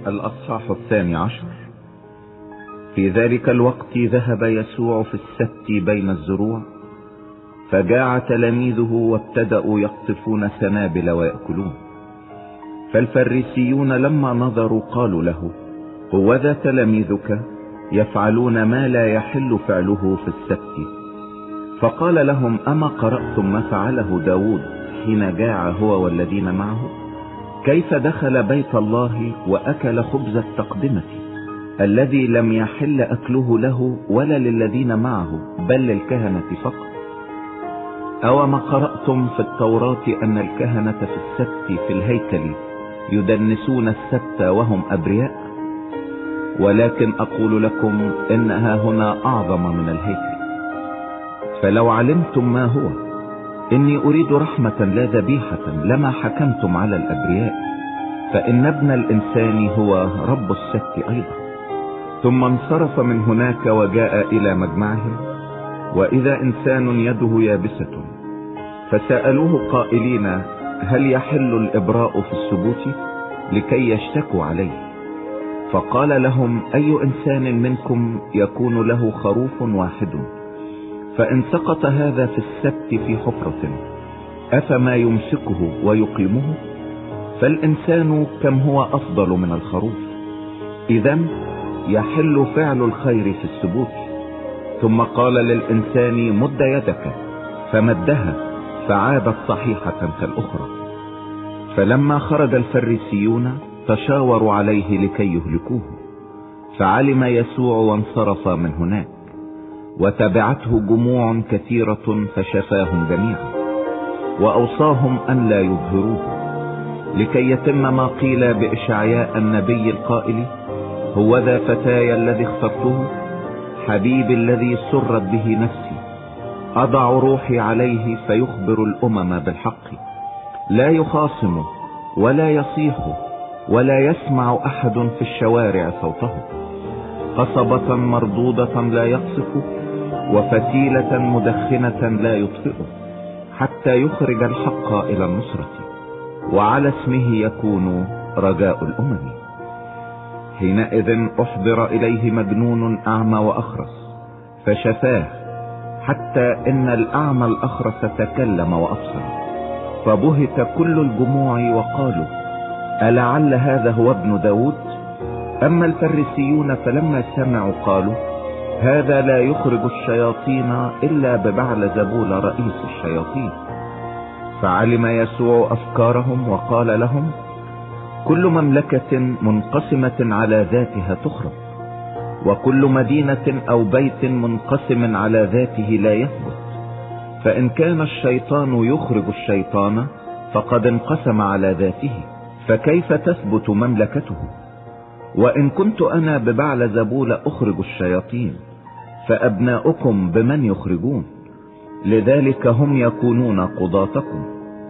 الأصحاح 12. في ذلك الوقت ذهب يسوع في السبت بين الزروع، فجاع تلاميذه وابتدأوا يقطفون سنابل ويأكلون. فالفريسيون لما نظروا قالوا له: هوذا تلاميذك يفعلون ما لا يحل فعله في السبت. فقال لهم: أما قرأتم ما فعله داود حين جاع هو والذين معه؟ كيف دخل بيت الله وأكل خبز التقدمة الذي لم يحل أكله له ولا للذين معه بل للكهنة فقط؟ أو ما قرأتم في التوراة أن الكهنة في السبت في الهيكل يدنسون السبت وهم أبرياء؟ ولكن أقول لكم إنها هنا أعظم من الهيكل. فلو علمتم ما هو إني أريد رحمة لا ذبيحة لما حكمتم على الأبرياء، فإن ابن الإنسان هو رب السبت أيضا. ثم انصرف من هناك وجاء إلى مجمعهم، وإذا إنسان يده يابسة، فسألوه قائلين: هل يحل الإبراء في السبوت؟ لكي يشتكوا عليه. فقال لهم: أي إنسان منكم يكون له خروف واحد، فإن سقط هذا في السبت في حفرة، أفما يمسكه ويقيمه؟ فالإنسان كم هو أفضل من الخروف؟ إذن يحل فعل الخير في السبوت. ثم قال للإنسان: مد يدك، فمدها فعادت صحيحة كالأخرى. فلما خرج الفريسيون تشاوروا عليه لكي يهلكوه، فعلم يسوع وانصرف من هناك، وتبعته جموع كثيرة فشفاهم جميعا، وأوصاهم أن لا يظهروه، لكي يتم ما قيل بإشعياء النبي القائل: هوذا فتاي الذي اخترته، حبيبي الذي سرت به نفسي، أضع روحي عليه فيخبر الأمم بالحق، لا يخاصم ولا يصيح ولا يسمع أحد في الشوارع صوته، قصبة مردودة لا يقصف، وفتيلة مدخنة لا يطفئه، حتى يخرج الحق إلى النصرة، وعلى اسمه يكون رجاء الأمم. حينئذ أحضر إليه مجنون أعمى وأخرس فشفاه، حتى إن الأعمى الأخرس تكلم وأبصر. فبهت كل الجموع وقالوا: ألعل هذا هو ابن داود؟ أما الفريسيون فلما سمعوا قالوا: هذا لا يخرج الشياطين إلا ببعلزبول رئيس الشياطين. فعلم يسوع أفكارهم وقال لهم: كل مملكة منقسمة على ذاتها تخرب، وكل مدينة أو بيت منقسم على ذاته لا يثبت. فإن كان الشيطان يخرج الشيطان فقد انقسم على ذاته، فكيف تثبت مملكته؟ وإن كنت أنا ببعلزبول أخرج الشياطين، فأبناؤكم بمن يخرجون؟ لذلك هم يكونون قضاتكم.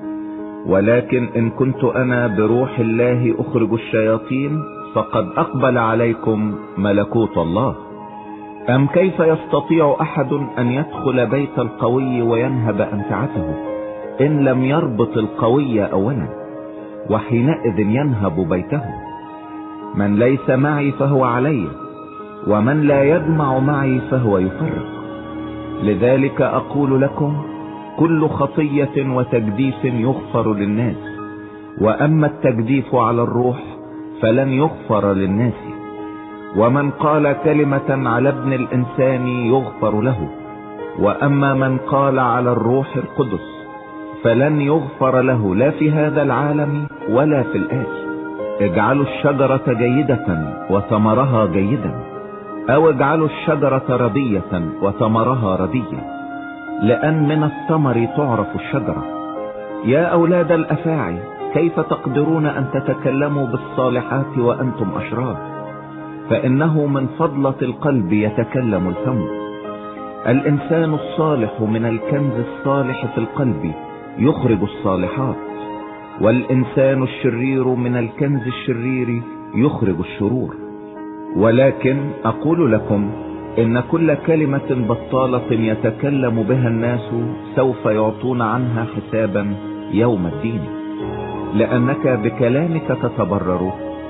ولكن إن كنت أنا بروح الله أخرج الشياطين، فقد أقبل عليكم ملكوت الله. أم كيف يستطيع أحد أن يدخل بيت القوي وينهب أمتعته إن لم يربط القوي أولا؟ وحينئذ ينهب بيته. من ليس معي فهو علي، ومن لا يجمع معي فهو يفرق. لذلك أقول لكم: كل خطية وتجديف يغفر للناس، وأما التجديف على الروح فلن يغفر للناس. ومن قال كلمة على ابن الإنسان يغفر له، وأما من قال على الروح القدس فلن يغفر له، لا في هذا العالم ولا في الآتي. اجعلوا الشجرة جيدة وثمرها جيدا، أو اجعلوا الشجرة ردية وثمرها رديا، لأن من الثمر تعرف الشجرة. يا أولاد الأفاعي، كيف تقدرون أن تتكلموا بالصالحات وأنتم أشرار؟ فإنه من فضلة القلب يتكلم الفم. الإنسان الصالح من الكنز الصالح في القلب يخرج الصالحات، والإنسان الشرير من الكنز الشرير يخرج الشرور. ولكن أقول لكم إن كل كلمة بطالة يتكلم بها الناس سوف يعطون عنها حسابا يوم الدين. لأنك بكلامك تتبرر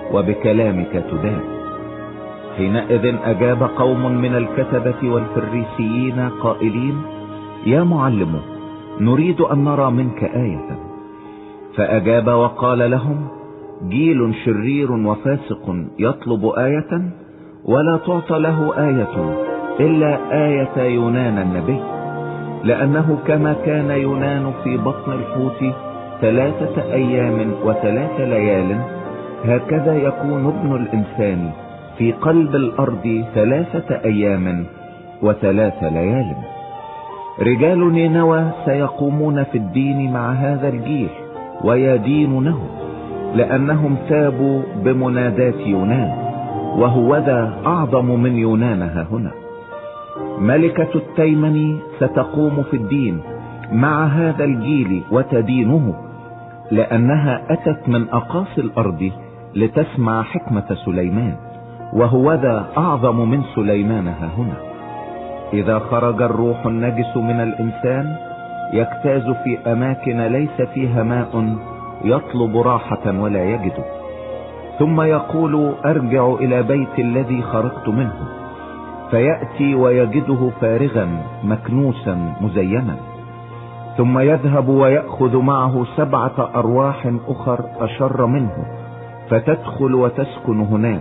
وبكلامك تدان. حينئذ أجاب قوم من الكتبة والفريسيين قائلين: يا معلم، نريد أن نرى منك آية. فأجاب وقال لهم: جيل شرير وفاسق يطلب آية، ولا تعطى له آية إلا آية يونان النبي. لأنه كما كان يونان في بطن الحوت 3 أيام و3 ليال، هكذا يكون ابن الإنسان في قلب الأرض 3 أيام و3 ليال. رجال نينوى سيقومون في الدين مع هذا الجيل ويدينونه، لأنهم تابوا بمنادات يونان، وهوذا أعظم من يونان هنا. ملكة التيمن ستقوم في الدين مع هذا الجيل وتدينه، لأنها أتت من أقاصي الأرض لتسمع حكمة سليمان، وهوذا أعظم من سليمان هنا. إذا خرج الروح النجس من الإنسان يجتاز في أماكن ليس فيها ماء، يطلب راحة ولا يجد، ثم يقول: أرجع إلى بيت الذي خرجت منه، فيأتي ويجده فارغا مكنوسا مزينا، ثم يذهب ويأخذ معه 7 أرواح أخر أشر منه، فتدخل وتسكن هناك،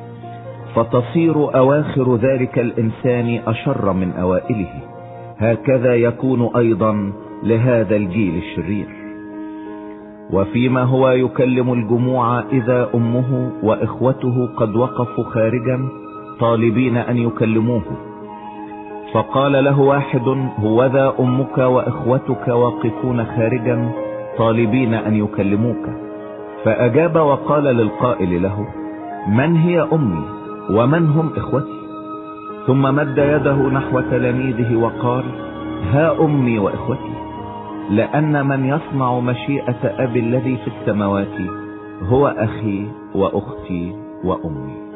فتصير أواخر ذلك الإنسان أشر من أوائله. هكذا يكون أيضا لهذا الجيل الشرير. وفيما هو يكلم الجموع إذا أمه وإخوته قد وقفوا خارجا طالبين أن يكلموه. فقال له واحد: هوذا أمك وإخوتك واقفون خارجا طالبين أن يكلموك. فأجاب وقال للقائل له: من هي أمي ومن هم إخوتي؟ ثم مد يده نحو تلاميذه وقال: ها أمي وإخوتي، لأن من يصنع مشيئة أبي الذي في السماوات هو أخي وأختي وأمي.